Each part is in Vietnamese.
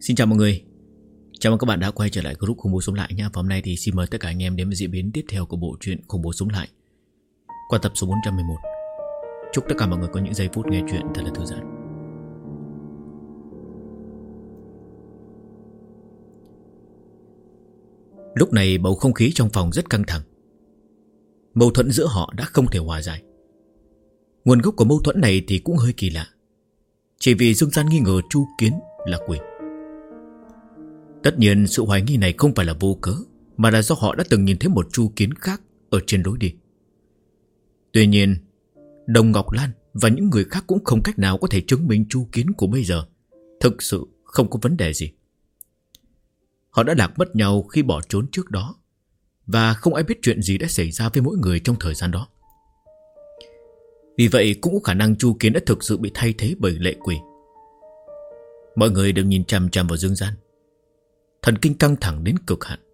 Xin chào mọi người. Chào mừng các bạn đã quay trở lại group Khủng Bố Sống Lại nha. Và hôm nay thì xin mời tất cả anh em đến với diễn biến tiếp theo của bộ truyện Khủng Bố Sống Lại qua tập số 411. Chúc tất cả mọi người có những giây phút nghe chuyện thật là thư giãn. Lúc này bầu không khí trong phòng rất căng thẳng. Mâu thuẫn giữa họ đã không thể hòa giải. Nguồn gốc của mâu thuẫn này thì cũng hơi kỳ lạ. Chỉ vì Dương Gian nghi ngờ Chu Kiến là quỷ. Tất nhiên sự hoài nghi này không phải là vô cớ, mà là do họ đã từng nhìn thấy một Chu Kiến khác ở trên lối đi. Tuy nhiên Đồng Ngọc Lan và những người khác cũng không cách nào có thể chứng minh Chu Kiến của bây giờ thực sự không có vấn đề gì. Họ đã lạc mất nhau khi bỏ trốn trước đó, và không ai biết chuyện gì đã xảy ra với mỗi người trong thời gian đó. Vì vậy cũng có khả năng Chu Kiến đã thực sự bị thay thế bởi lệ quỷ. Mọi người đều nhìn chằm chằm vào Dương Gian, thần kinh căng thẳng đến cực hạn.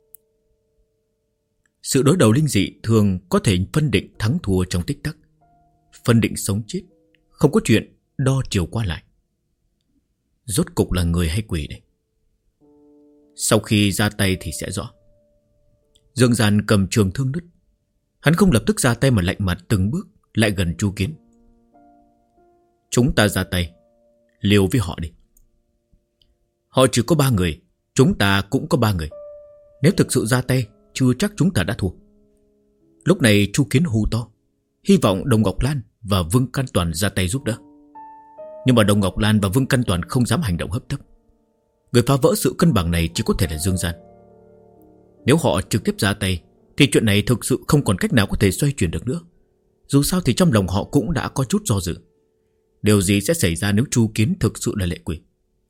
Sự đối đầu linh dị thường có thể phân định thắng thua trong tích tắc, phân định sống chết, không có chuyện đo chiều qua lại. Rốt cục là người hay quỷ đây? Sau khi ra tay thì sẽ rõ. Dương Gian cầm trường thương nứt. Hắn không lập tức ra tay mà lạnh mặt từng bước lại gần Chu Kiến. Chúng ta ra tay, liều với họ đi. Họ chỉ có 3 người, chúng ta cũng có 3 người. Nếu thực sự ra tay, chưa chắc chúng ta đã thua. Lúc này Chu Kiến hú to, hy vọng Đồng Ngọc Lan và Vương Căn Toàn ra tay giúp đỡ. Nhưng mà Đồng Ngọc Lan và Vương Căn Toàn không dám hành động hấp tấp. Người phá vỡ sự cân bằng này chỉ có thể là Dương Gian. Nếu họ trực tiếp ra tay thì chuyện này thực sự không còn cách nào có thể xoay chuyển được nữa. Dù sao thì trong lòng họ cũng đã có chút do dự. Điều gì sẽ xảy ra nếu Chu Kiến thực sự là lệ quỷ?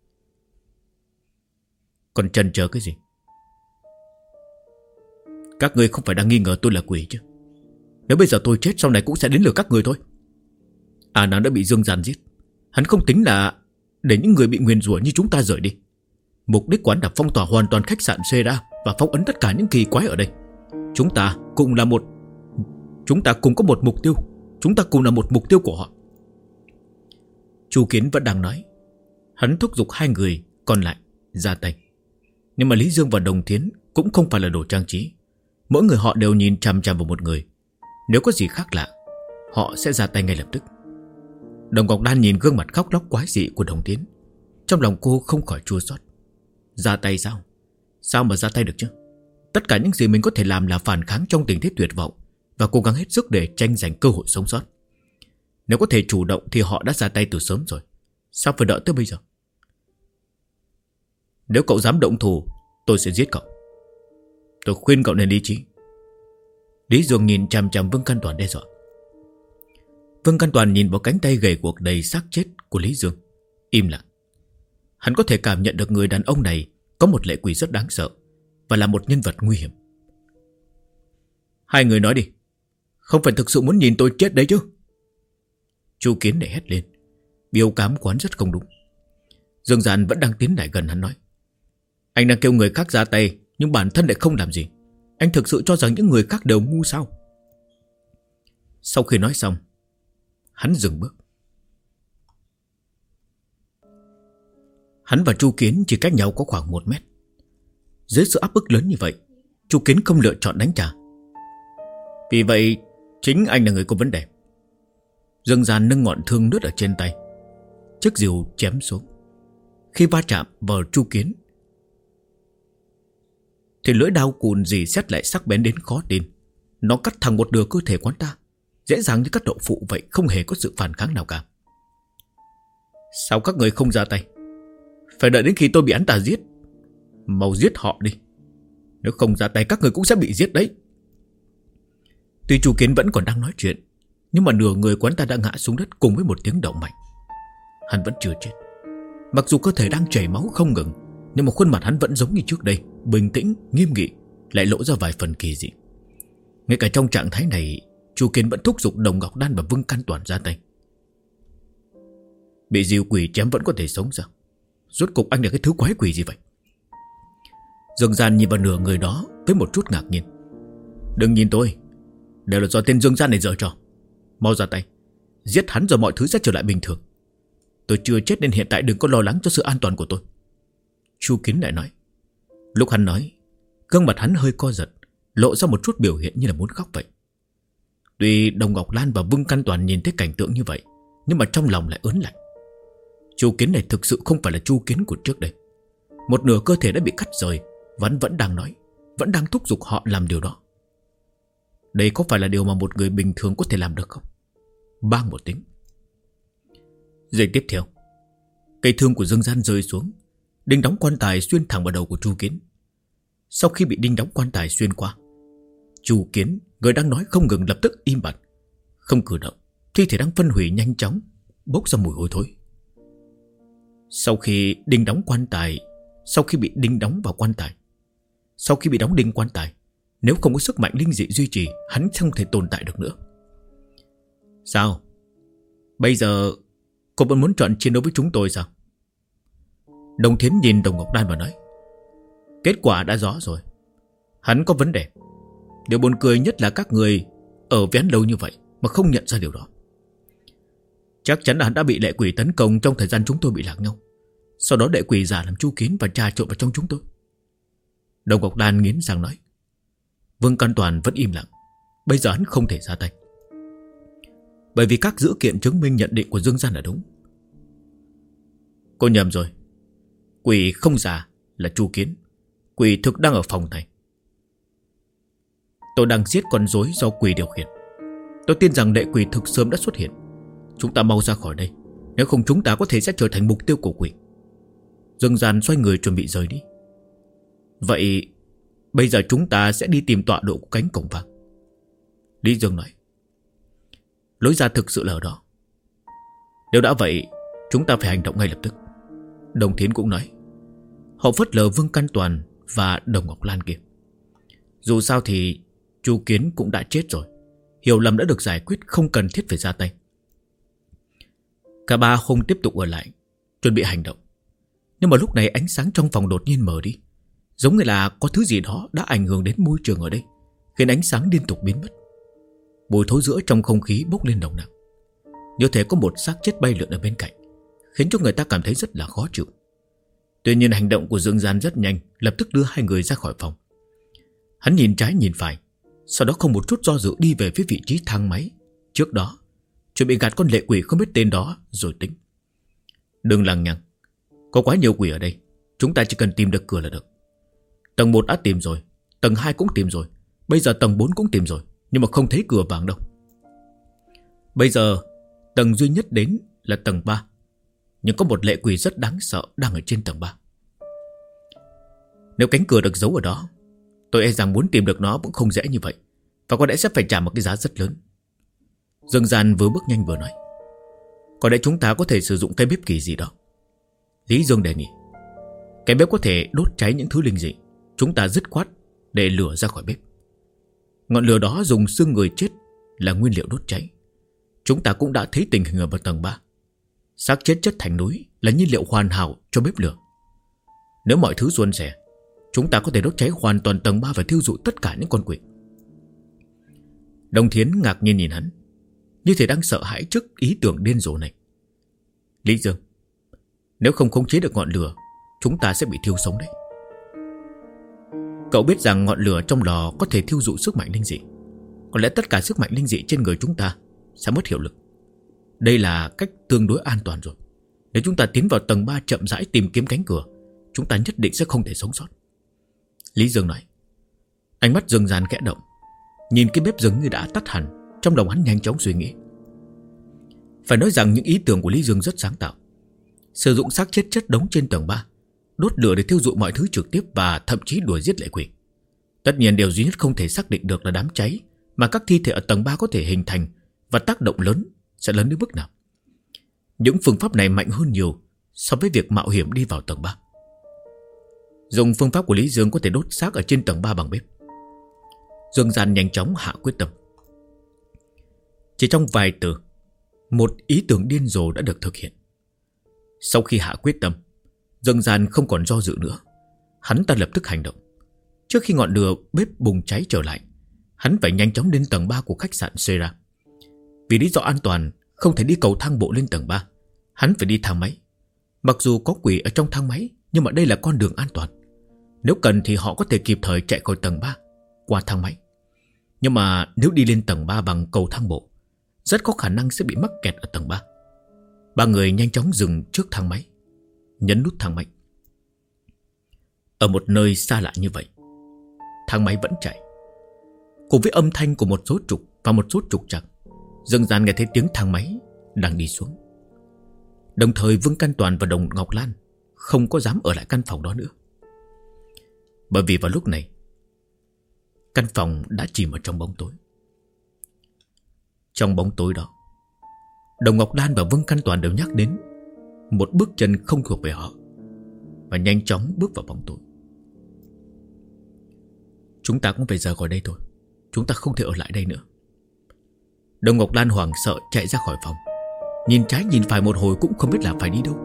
Còn chần chờ cái gì? Các ngươi không phải đang nghi ngờ tôi là quỷ chứ? Nếu bây giờ tôi chết, sau này cũng sẽ đến lượt các ngươi thôi. Nàng đã bị Dương Gian giết. Hắn không tính là để những người bị nguyền rủa như chúng ta rời đi. Mục đích quán là phong tỏa hoàn toàn khách sạn Sera và phong ấn tất cả những kỳ quái ở đây. Chúng ta cùng có một mục tiêu. Chúng ta cùng là một mục tiêu của họ. Chu Kiến vẫn đang nói. Hắn thúc giục 2 người còn lại ra tay. Nhưng mà Lý Dương và Đồng Thiến cũng không phải là đồ trang trí. Mỗi người họ đều nhìn chằm chằm vào một người. Nếu có gì khác lạ, họ sẽ ra tay ngay lập tức. Đồng Ngọc Lan nhìn gương mặt khóc lóc quái dị của Đồng Thiến. Trong lòng cô không khỏi chua xót. Ra tay sao? Sao mà ra tay được chứ? Tất cả những gì mình có thể làm là phản kháng trong tình thế tuyệt vọng và cố gắng hết sức để tranh giành cơ hội sống sót. Nếu có thể chủ động thì họ đã ra tay từ sớm rồi. Sao phải đợi tới bây giờ? Nếu cậu dám động thủ, tôi sẽ giết cậu. Tôi khuyên cậu nên lý trí. Lý Dương nhìn chằm chằm Vương Căn Toàn đe dọa. Vương Căn Toàn nhìn vào cánh tay gầy guộc đầy xác chết của Lý Dương, im lặng. Hắn có thể cảm nhận được người đàn ông này có một lệ quỷ rất đáng sợ và là một nhân vật nguy hiểm. 2 người nói đi, không phải thực sự muốn nhìn tôi chết đấy chứ? Chu Kiến để hét lên. Biểu cảm quán rất không đúng. Dương Gian vẫn đang tiến lại gần hắn nói. Anh đang kêu người khác ra tay, nhưng bản thân lại không làm gì. Anh thực sự cho rằng những người khác đều ngu sao? Sau khi nói xong, hắn dừng bước. Hắn và Chu Kiến chỉ cách nhau có khoảng 1 mét. Dưới sự áp bức lớn như vậy, Chu Kiến không lựa chọn đánh trả. Vì vậy chính anh là người có vấn đề. Dương Gian nâng ngọn thương nứt ở trên tay. Chiếc rìu chém xuống. Khi va chạm vào Chu Kiến thì lưỡi đao cùn rỉ sét lại sắc bén đến khó tin. Nó cắt thẳng một nửa cơ thể quán ta, dễ dàng như cắt đậu phụ vậy, không hề có sự phản kháng nào cả. Sao các người không ra tay? Phải đợi đến khi tôi bị hắn ta giết. Mau giết họ đi. Nếu không ra tay các người cũng sẽ bị giết đấy. Tuy Chu Kiến vẫn còn đang nói chuyện, nhưng mà nửa người quán ta đã ngã xuống đất cùng với một tiếng động mạnh. Hắn vẫn chưa chết. Mặc dù cơ thể đang chảy máu không ngừng, nhưng mà khuôn mặt hắn vẫn giống như trước đây, bình tĩnh, nghiêm nghị, lại lộ ra vài phần kỳ dị. Ngay cả trong trạng thái này, Chu Kiến vẫn thúc giục Đồng Ngọc Đan và Vương Căn Toàn ra tay. Bị diều quỷ chém vẫn có thể sống sao? Rốt cục anh là cái thứ quái quỷ gì vậy? Dương Gian nhìn vào nửa người đó với một chút ngạc nhiên. Đừng nhìn tôi, đều là do tên Dương Gian này giở trò. Mau ra tay, giết hắn rồi mọi thứ sẽ trở lại bình thường. Tôi chưa chết nên hiện tại đừng có lo lắng cho sự an toàn của tôi. Chu Kiến lại nói. Lúc hắn nói, gương mặt hắn hơi co giật, lộ ra một chút biểu hiện như là muốn khóc vậy. Tuy Đồng Ngọc Lan và Vương Căn Toàn nhìn thấy cảnh tượng như vậy, nhưng mà trong lòng lại ớn lạnh. Chu Kiến này thực sự không phải là Chu Kiến của trước đây. Một nửa cơ thể đã bị cắt rời, vẫn đang nói, vẫn đang thúc giục họ làm điều đó. Đây có phải là điều mà một người bình thường có thể làm được không? Bang một tiếng. Giây tiếp theo, cây thương của Dương Gian rơi xuống, đinh đóng quan tài xuyên thẳng vào đầu của Chu Kiến. Sau khi bị đinh đóng quan tài xuyên qua, Chu Kiến, người đang nói không ngừng, lập tức im bặt, không cử động. Thi thể đang phân hủy nhanh chóng, bốc ra mùi hôi thối. Sau khi bị đinh đóng vào quan tài, sau khi bị đóng đinh quan tài, nếu không có sức mạnh linh dị duy trì, hắn không thể tồn tại được nữa. Sao? Bây giờ cô vẫn muốn chọn chiến đấu với chúng tôi sao? Đồng Thiến nhìn Đồng Ngọc Lan và nói. Kết quả đã rõ rồi. Hắn có vấn đề. Điều buồn cười nhất là các người ở với hắn lâu như vậy mà không nhận ra điều đó. Chắc chắn là hắn đã bị lệ quỷ tấn công trong thời gian chúng tôi bị lạc nhau. Sau đó lệ quỷ giả làm Chu Kiến và trà trộn vào trong chúng tôi. Đồng Ngọc Lan nghiến răng nói. Vương Căn Toàn vẫn im lặng. Bây giờ hắn không thể ra tay, bởi vì các dữ kiện chứng minh nhận định của Dương Gian là đúng. Cô nhầm rồi. Quỷ không giả là Chu Kiến. Quỷ thực đang ở phòng này. Tôi đang giết con rối do quỷ điều khiển. Tôi tin rằng lệ quỷ thực sớm đã xuất hiện. Chúng ta mau ra khỏi đây, nếu không chúng ta có thể sẽ trở thành mục tiêu của quỷ. Dương Gian xoay người chuẩn bị rời đi. Vậy bây giờ chúng ta sẽ đi tìm tọa độ của cánh cổng vàng. Lý Dương nói. Lối ra thực sự là ở đó. Nếu đã vậy, chúng ta phải hành động ngay lập tức. Đồng Thiến cũng nói. Họ phớt lờ Vương Căn Toàn và Đồng Ngọc Lan kia. Dù sao thì Chu Kiến cũng đã chết rồi, hiểu lầm đã được giải quyết, không cần thiết phải ra tay. Cả ba không tiếp tục ở lại, chuẩn bị hành động. Nhưng mà lúc này ánh sáng trong phòng đột nhiên mờ đi, giống như là có thứ gì đó đã ảnh hưởng đến môi trường ở đây, khiến ánh sáng liên tục biến mất. Mùi thối rữa trong không khí bốc lên nồng nặc, như thể có một xác chết bay lượn ở bên cạnh, khiến cho người ta cảm thấy rất là khó chịu. Tuy nhiên hành động của Dương Gian rất nhanh, lập tức đưa hai người ra khỏi phòng. Hắn nhìn trái nhìn phải, sau đó không một chút do dự đi về phía vị trí thang máy trước đó, chuẩn bị gạt con lệ quỷ không biết tên đó rồi tính. Đừng lằng nhằng, có quá nhiều quỷ ở đây, chúng ta chỉ cần tìm được cửa là được. Tầng 1 đã tìm rồi, tầng 2 cũng tìm rồi, bây giờ tầng 4 cũng tìm rồi, nhưng mà không thấy cửa vàng đâu. Bây giờ tầng duy nhất đến là tầng 3, nhưng có một lệ quỷ rất đáng sợ đang ở trên tầng 3. Nếu cánh cửa được giấu ở đó, tôi e rằng muốn tìm được nó cũng không dễ như vậy, và có lẽ sẽ phải trả một cái giá rất lớn. Dương Gian vừa bước nhanh vừa nói. Có lẽ chúng ta có thể sử dụng cái bếp kỳ gì đó. Lý Dương đề nghị. Cái bếp có thể đốt cháy những thứ linh dị, chúng ta dứt khoát để lửa ra khỏi bếp. Ngọn lửa đó dùng xương người chết là nguyên liệu đốt cháy. Chúng ta cũng đã thấy tình hình ở tầng 3. Xác chết chất thành núi là nhiên liệu hoàn hảo cho bếp lửa. Nếu mọi thứ suôn sẻ, chúng ta có thể đốt cháy hoàn toàn tầng 3 và thiêu rụi tất cả những con quỷ. Đồng Thiến ngạc nhiên nhìn hắn, như thể đang sợ hãi trước ý tưởng điên rồ này. Lý Dương, nếu không khống chế được ngọn lửa, chúng ta sẽ bị thiêu sống đấy. Cậu biết rằng ngọn lửa trong lò có thể thiêu rụi sức mạnh linh dị. Có lẽ tất cả sức mạnh linh dị trên người chúng ta sẽ mất hiệu lực. Đây là cách tương đối an toàn rồi. Nếu chúng ta tiến vào tầng 3 chậm rãi tìm kiếm cánh cửa, chúng ta nhất định sẽ không thể sống sót. Lý Dương nói. Ánh mắt Dương Gian khẽ động, nhìn cái bếp dường như đã tắt hẳn. Trong đầu hắn nhanh chóng suy nghĩ. Phải nói rằng những ý tưởng của Lý Dương rất sáng tạo. Sử dụng xác chết chất đống trên tầng 3, đốt lửa để thiêu rụi mọi thứ trực tiếp, và thậm chí đuổi giết lệ quỷ. Tất nhiên điều duy nhất không thể xác định được là đám cháy mà các thi thể ở tầng 3 có thể hình thành và tác động lớn sẽ lớn đến mức nào. Những phương pháp này mạnh hơn nhiều so với việc mạo hiểm đi vào tầng 3. Dùng phương pháp của Lý Dương có thể đốt xác ở trên tầng 3 bằng bếp. Dương Gian nhanh chóng hạ quyết tâm. Chỉ trong vài từ, một ý tưởng điên rồ đã được thực hiện. Sau khi hạ quyết tâm, Dương Gian không còn do dự nữa. Hắn ta lập tức hành động. Trước khi ngọn lửa bếp bùng cháy trở lại, hắn phải nhanh chóng đến tầng 3 của khách sạn Sera. Vì lý do an toàn, không thể đi cầu thang bộ lên tầng 3, hắn phải đi thang máy. Mặc dù có quỷ ở trong thang máy, Nhưng mà đây là con đường an toàn. Nếu cần thì họ có thể kịp thời chạy khỏi tầng 3 qua thang máy. Nhưng mà nếu đi lên tầng 3 bằng cầu thang bộ, rất có khả năng sẽ bị mắc kẹt ở tầng 3. Ba người nhanh chóng dừng trước thang máy, nhấn nút thang máy. Ở một nơi xa lạ như vậy, thang máy vẫn chạy. Cùng với âm thanh của một số trục và một số trục trặc, dần dần nghe thấy tiếng thang máy đang đi xuống. Đồng thời Vương Căn Toàn và Đồng Ngọc Lan không có dám ở lại căn phòng đó nữa. Bởi vì vào lúc này, căn phòng đã chìm ở trong bóng tối. Trong bóng tối đó, Đồng Ngọc Lan và Vương Căn Toàn đều nhắc đến một bước chân không thuộc về họ, và nhanh chóng bước vào bóng tối. Chúng ta cũng phải rời khỏi đây thôi. Chúng ta không thể ở lại đây nữa. Đồng Ngọc Lan hoảng sợ chạy ra khỏi phòng, nhìn trái nhìn phải một hồi cũng không biết là phải đi đâu.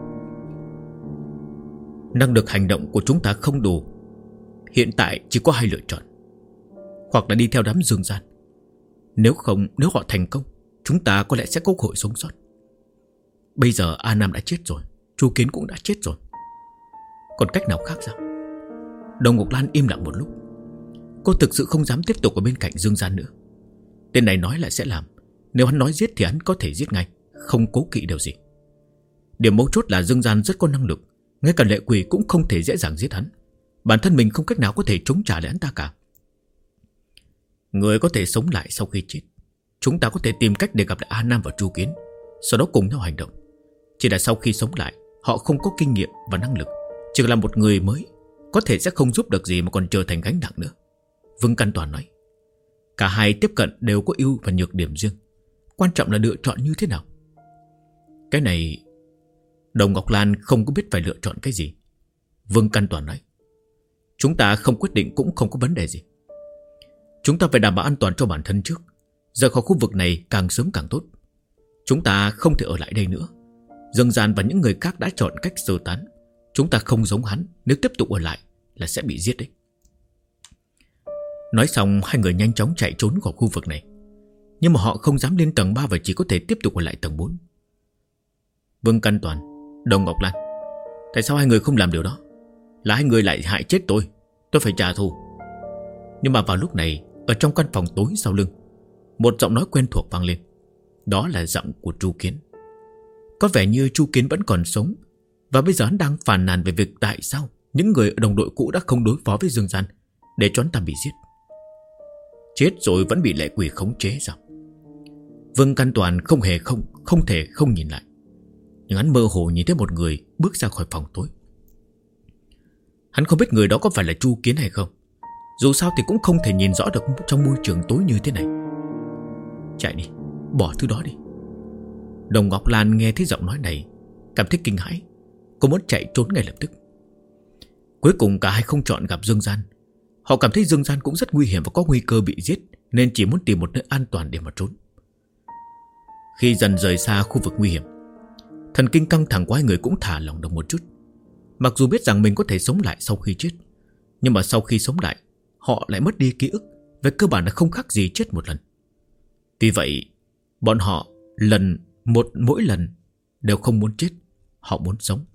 Năng lực hành động của chúng ta không đủ. Hiện tại chỉ có hai lựa chọn: hoặc là đi theo đám dương gian. Nếu họ thành công, chúng ta có lẽ sẽ có cơ hội sống sót. Bây giờ A Nam đã chết rồi, Chu Kiến cũng đã chết rồi, còn cách nào khác sao? Đồng Ngọc Lan im lặng một lúc. Cô thực sự không dám tiếp tục ở bên cạnh dương gian nữa. Tên này nói là sẽ làm. Nếu hắn nói giết thì hắn có thể giết ngay, không cố kỵ điều gì. Điểm mấu chốt là dương gian rất có năng lực. Ngay cả lệ quỷ cũng không thể dễ dàng giết hắn. Bản thân mình không cách nào có thể chống trả lại hắn ta cả. Người có thể sống lại sau khi chết. Chúng ta có thể tìm cách để gặp lại A Nam và Chu Kiến, sau đó cùng nhau hành động. Chỉ là sau khi sống lại, họ không có kinh nghiệm và năng lực, chỉ là một người mới, có thể sẽ không giúp được gì mà còn trở thành gánh nặng nữa. Vương Căn Toàn nói. Cả hai tiếp cận đều có ưu và nhược điểm riêng. Quan trọng là lựa chọn như thế nào. Cái này Đồng Ngọc Lan không có biết phải lựa chọn cái gì. Vương Căn Toàn nói. Chúng ta không quyết định cũng không có vấn đề gì. Chúng ta phải đảm bảo an toàn cho bản thân trước. Rời khỏi khu vực này càng sớm càng tốt. Chúng ta không thể ở lại đây nữa. Dương Gian và những người khác đã chọn cách sơ tán. Chúng ta không giống hắn, nếu tiếp tục ở lại là sẽ bị giết đấy. Nói xong, hai người nhanh chóng chạy trốn khỏi khu vực này. Nhưng mà họ không dám lên tầng 3 và chỉ có thể tiếp tục ở lại tầng 4. Vương Căn Toàn, Đồng Ngọc Lan, tại sao hai người không làm điều đó? Là hai người lại hại chết tôi phải trả thù. Nhưng mà vào lúc này, ở trong căn phòng tối sau lưng, một giọng nói quen thuộc vang lên. Đó là giọng của Chu Kiến. Có vẻ như Chu Kiến vẫn còn sống, và bây giờ hắn đang phàn nàn về việc tại sao những người ở đồng đội cũ đã không đối phó với Dương Gian, để cho hắn ta bị giết. Chết rồi vẫn bị lệ quỷ khống chế sao? Vương Căn Toàn không thể không nhìn lại. Nhưng hắn mơ hồ nhìn thấy một người bước ra khỏi phòng tối. Hắn không biết người đó có phải là Chu Kiến hay không. Dù sao thì cũng không thể nhìn rõ được trong môi trường tối như thế này. Chạy đi, bỏ thứ đó đi. Đồng Ngọc Lan nghe thấy giọng nói này, cảm thấy kinh hãi. Cô muốn chạy trốn ngay lập tức. Cuối cùng cả hai không chọn gặp Dương Gian. Họ cảm thấy Dương Gian cũng rất nguy hiểm và có nguy cơ bị giết, nên chỉ muốn tìm một nơi an toàn để mà trốn. Khi dần rời xa khu vực nguy hiểm, thần kinh căng thẳng của hai người cũng thả lỏng được một chút. Mặc dù biết rằng mình có thể sống lại sau khi chết, nhưng mà sau khi sống lại, họ lại mất đi ký ức. Về cơ bản là không khác gì chết một lần. Vì vậy bọn họ mỗi lần đều không muốn chết. Họ muốn sống.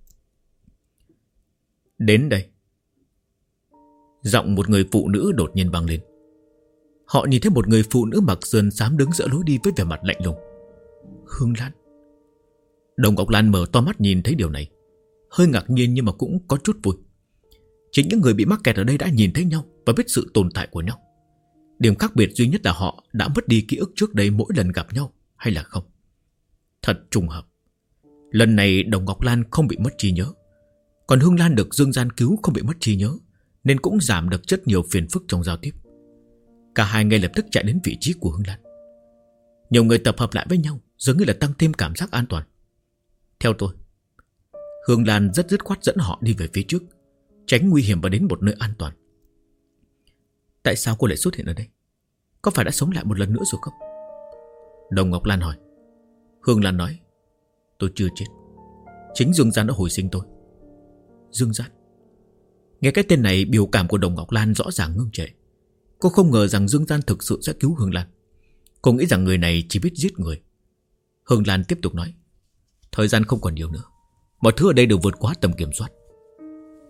Đến đây, giọng một người phụ nữ đột nhiên vang lên. Họ nhìn thấy một người phụ nữ mặc sườn xám đứng giữa lối đi với vẻ mặt lạnh lùng. Hương Lan. Đồng Ngọc Lan mở to mắt nhìn thấy điều này, hơi ngạc nhiên nhưng mà cũng có chút vui. Chính những người bị mắc kẹt ở đây đã nhìn thấy nhau và biết sự tồn tại của nhau. Điểm khác biệt duy nhất là họ đã mất đi ký ức trước đây mỗi lần gặp nhau hay là không. Thật trùng hợp. Lần này Đồng Ngọc Lan không bị mất trí nhớ, còn Hương Lan được Dương Gian cứu không bị mất trí nhớ, nên cũng giảm được rất nhiều phiền phức trong giao tiếp. Cả hai ngay lập tức chạy đến vị trí của Hương Lan. Nhiều người tập hợp lại với nhau, dường như là tăng thêm cảm giác an toàn. Theo tôi. Hương Lan rất dứt khoát dẫn họ đi về phía trước, tránh nguy hiểm và đến một nơi an toàn. Tại sao cô lại xuất hiện ở đây? Có phải đã sống lại một lần nữa rồi không? Đồng Ngọc Lan hỏi. Hương Lan nói. Tôi chưa chết. Chính Dương Gian đã hồi sinh tôi. Dương Gian. Nghe cái tên này, biểu cảm của Đồng Ngọc Lan rõ ràng ngưng trệ. Cô không ngờ rằng Dương Gian thực sự sẽ cứu Hương Lan. Cô nghĩ rằng người này chỉ biết giết người. Hương Lan tiếp tục nói. Thời gian không còn nhiều nữa. Mọi thứ ở đây đều vượt quá tầm kiểm soát.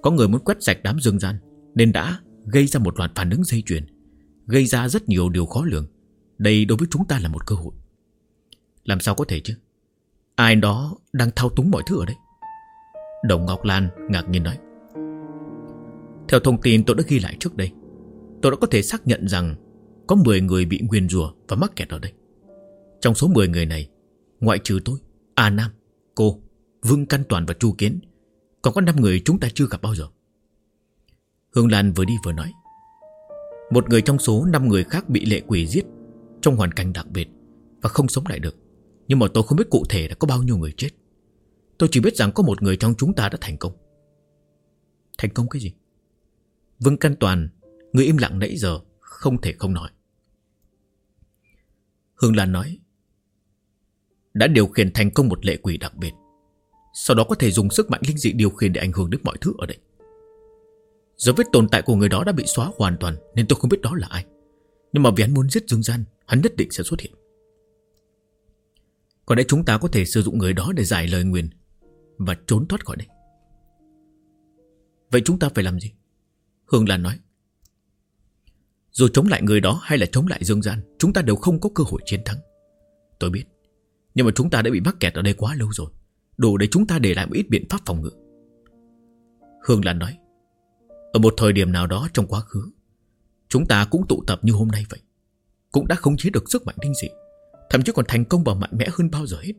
Có người muốn quét sạch đám dương gian nên đã gây ra một loạt phản ứng dây chuyền, gây ra rất nhiều điều khó lường. Đây đối với chúng ta là một cơ hội. Làm sao có thể chứ? Ai đó đang thao túng mọi thứ ở đây. Đồng Ngọc Lan ngạc nhiên nói. Theo thông tin tôi đã ghi lại trước đây, tôi đã có thể xác nhận rằng có 10 người bị nguyền rủa và mắc kẹt ở đây. Trong số 10 người này, ngoại trừ tôi, A Nam, cô, Vương Căn Toàn và Chu Kiến, còn có 5 người chúng ta chưa gặp bao giờ. Hương Lan vừa đi vừa nói. Một người trong số 5 người khác bị lệ quỷ giết trong hoàn cảnh đặc biệt và không sống lại được. Nhưng mà tôi không biết cụ thể là có bao nhiêu người chết. Tôi chỉ biết rằng có một người trong chúng ta đã thành công. Thành công cái gì? Vương Căn Toàn, người im lặng nãy giờ, không thể không nói. Hương Lan nói. Đã điều khiển thành công một lệ quỷ đặc biệt, sau đó có thể dùng sức mạnh linh dị điều khiển để ảnh hưởng đến mọi thứ ở đây. Dấu vết tồn tại của người đó đã bị xóa hoàn toàn, nên tôi không biết đó là ai. Nhưng mà vì hắn muốn giết dương gian, hắn nhất định sẽ xuất hiện. Có lẽ chúng ta có thể sử dụng người đó để giải lời nguyền và trốn thoát khỏi đây. Vậy chúng ta phải làm gì? Hương Lan nói. Dù chống lại người đó hay là chống lại dương gian, chúng ta đều không có cơ hội chiến thắng. Tôi biết, nhưng mà chúng ta đã bị mắc kẹt ở đây quá lâu rồi, đủ để chúng ta để lại một ít biện pháp phòng ngự. Hương Lan nói. Ở một thời điểm nào đó trong quá khứ, chúng ta cũng tụ tập như hôm nay vậy, cũng đã khống chế được sức mạnh linh dị, thậm chí còn thành công và mạnh mẽ hơn bao giờ hết.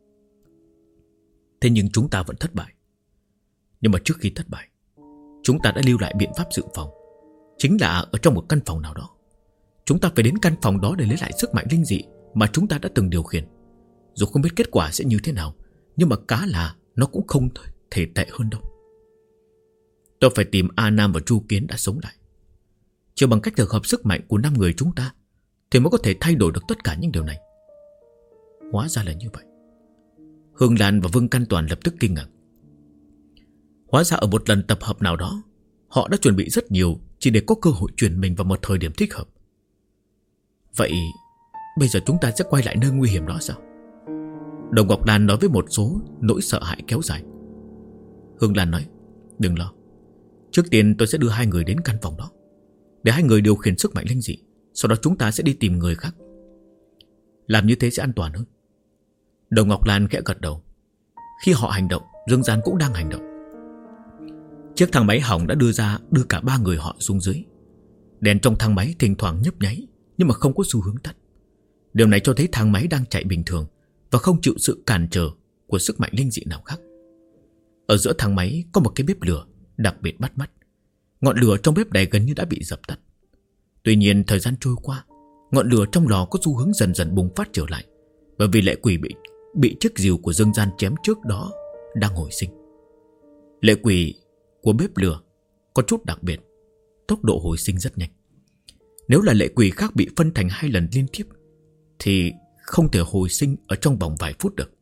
Thế nhưng chúng ta vẫn thất bại. Nhưng mà trước khi thất bại, chúng ta đã lưu lại biện pháp dự phòng. Chính là ở trong một căn phòng nào đó. Chúng ta phải đến căn phòng đó để lấy lại sức mạnh linh dị mà chúng ta đã từng điều khiển. Dù không biết kết quả sẽ như thế nào, nhưng mà cá là nó cũng không thể tệ hơn đâu. Tôi phải tìm A Nam và Chu Kiến đã sống lại. Chỉ bằng cách tập hợp sức mạnh của 5 người chúng ta thì mới có thể thay đổi được tất cả những điều này. Hóa ra là như vậy. Hương Lan và Vương Căn Toàn lập tức kinh ngạc. Hóa ra ở một lần tập hợp nào đó, họ đã chuẩn bị rất nhiều chỉ để có cơ hội chuyển mình vào một thời điểm thích hợp. Vậy bây giờ chúng ta sẽ quay lại nơi nguy hiểm đó sao? Đồng Ngọc Lan nói với một số nỗi sợ hãi kéo dài. Hương Lan nói. Đừng lo. Trước tiên tôi sẽ đưa 2 người đến căn phòng đó, để 2 người điều khiển sức mạnh linh dị. Sau đó chúng ta sẽ đi tìm người khác. Làm như thế sẽ an toàn hơn. Đồng Ngọc Lan khẽ gật đầu. Khi họ hành động, dương gian cũng đang hành động. Chiếc thang máy hỏng đã đưa cả 3 người họ xuống dưới. Đèn trong thang máy thỉnh thoảng nhấp nháy, nhưng mà không có xu hướng tắt. Điều này cho thấy thang máy đang chạy bình thường và không chịu sự cản trở của sức mạnh linh dị nào khác. Ở giữa thang máy có một cái bếp lửa đặc biệt bắt mắt. Ngọn lửa trong bếp này gần như đã bị dập tắt. Tuy nhiên thời gian trôi qua, ngọn lửa trong lò có xu hướng dần dần bùng phát trở lại, bởi vì lệ quỷ bị chiếc rìu của dương gian chém trước đó đang hồi sinh. Lệ quỷ của bếp lửa có chút đặc biệt, tốc độ hồi sinh rất nhanh. Nếu là lệ quỷ khác bị phân thành 2 lần liên tiếp thì không thể hồi sinh ở trong vòng vài phút được.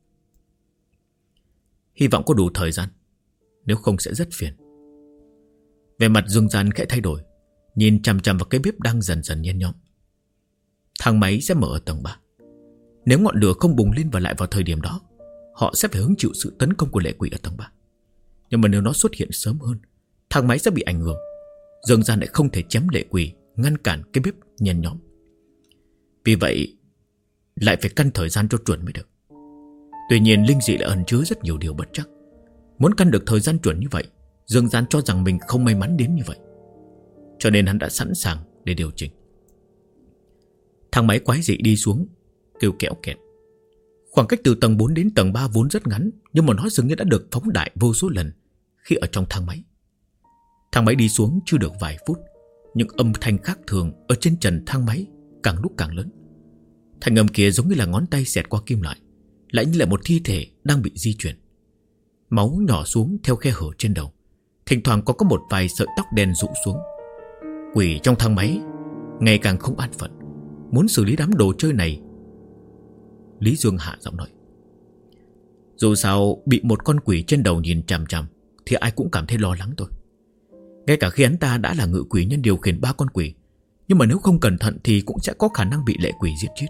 Hy vọng có đủ thời gian, nếu không sẽ rất phiền. Vẻ mặt Dương Gian khẽ thay đổi, nhìn chằm chằm vào cái bếp đang dần dần nhen nhóm. Thang máy sẽ mở ở tầng 3. Nếu ngọn lửa không bùng lên và lại vào thời điểm đó, họ sẽ phải hứng chịu sự tấn công của lệ quỷ ở tầng 3. Nhưng mà nếu nó xuất hiện sớm hơn, thang máy sẽ bị ảnh hưởng. Dương Gian lại không thể chém lệ quỷ, ngăn cản cái bếp nhen nhóm. Vì vậy lại phải căn thời gian cho chuẩn mới được. Tuy nhiên linh dị lại ẩn chứa rất nhiều điều bất trắc. Muốn căn được thời gian chuẩn như vậy, Dương Gian cho rằng mình không may mắn đến như vậy, cho nên hắn đã sẵn sàng để điều chỉnh. Thang máy quái dị đi xuống, kêu kẽo kẹt. Khoảng cách từ tầng 4 đến tầng 3 vốn rất ngắn, nhưng mà nó dường như đã được phóng đại vô số lần khi ở trong thang máy. Thang máy đi xuống chưa được vài phút, những âm thanh khác thường ở trên trần thang máy càng lúc càng lớn. Thanh âm kia giống như là ngón tay xẹt qua kim loại, lại như là một thi thể đang bị di chuyển. Máu nhỏ xuống theo khe hở trên đầu, thỉnh thoảng có một vài sợi tóc đen rũ xuống. Quỷ trong thang máy ngày càng không an phận, muốn xử lý đám đồ chơi này. Lý Dương hạ giọng nói. Dù sao bị một con quỷ trên đầu nhìn chằm chằm thì ai cũng cảm thấy lo lắng thôi. Ngay cả khi hắn ta đã là ngự quỷ nhân điều khiển 3 con quỷ, nhưng mà nếu không cẩn thận thì cũng sẽ có khả năng bị lệ quỷ giết chết.